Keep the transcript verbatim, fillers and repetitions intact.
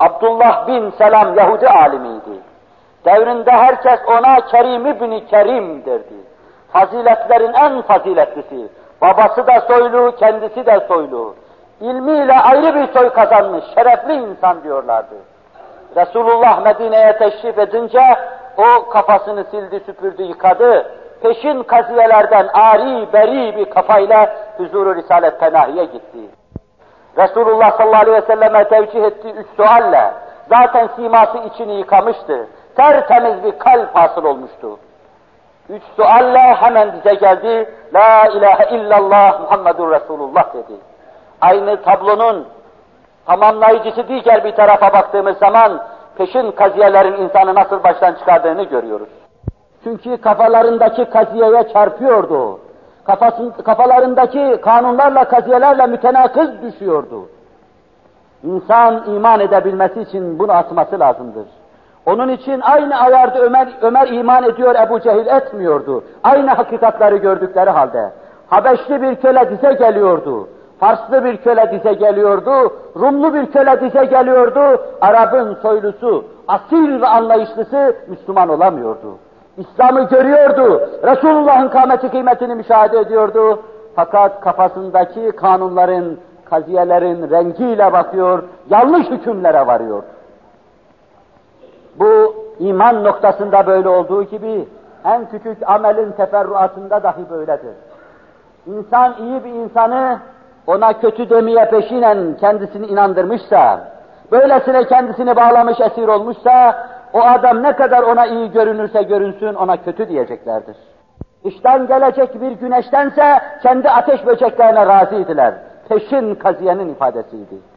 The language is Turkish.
Abdullah bin Selam Yahudi alimiydi. Devrinde herkes ona Kerim İbni Kerim derdi. Faziletlerin en faziletlisi. Babası da soylu, kendisi de soylu. İlmiyle ayrı bir soy kazanmış, şerefli insan diyorlardı. Resulullah Medine'ye teşrif edince o kafasını sildi, süpürdü, yıkadı. Peşin kaziyelerden ari, beri bir kafayla huzur-u Risalet Penahi'ye gitti. Resulullah sallallahu aleyhi ve selleme tevcih ettiği üç sualle zaten siması içini yıkamıştı. Tertemiz bir kalp hasıl olmuştu. Üç sualle hemen bize geldi. La ilahe illallah Muhammedur Resulullah dedi. Aynı tablonun tamamlayıcısı diğer bir tarafa baktığımız zaman peşin kaziyelerin insanı nasıl baştan çıkardığını görüyoruz. Çünkü kafalarındaki kaziyeye çarpıyordu. Kafasın, kafalarındaki kanunlarla, kaziyelerle mütenakız düşüyordu. İnsan iman edebilmesi için bunu atması lazımdır. Onun için aynı ayarda Ömer, Ömer iman ediyor, Ebu Cehil etmiyordu. Aynı hakikatları gördükleri halde. Habeşli bir köle dize geliyordu. Farslı bir köle dize geliyordu. Rumlu bir köle dize geliyordu. Arap'ın soylusu, asil ve anlayışlısı Müslüman olamıyordu. İslam'ı görüyordu. Resulullah'ın kâmeti kıymetini müşahede ediyordu. Fakat kafasındaki kanunların, kaziyelerin rengiyle bakıyor, yanlış hükümlere varıyor. Bu iman noktasında böyle olduğu gibi en küçük amelin teferruatında dahi böyledir. İnsan iyi bir insanı ona kötü demeye peşinen kendisini inandırmışsa, böylesine kendisini bağlamış, esir olmuşsa, o adam ne kadar ona iyi görünürse görünsün ona kötü diyeceklerdir. Dıştan gelecek bir güneştense kendi ateş böceklerine razıydılar. Peşin kaziyenin ifadesiydi.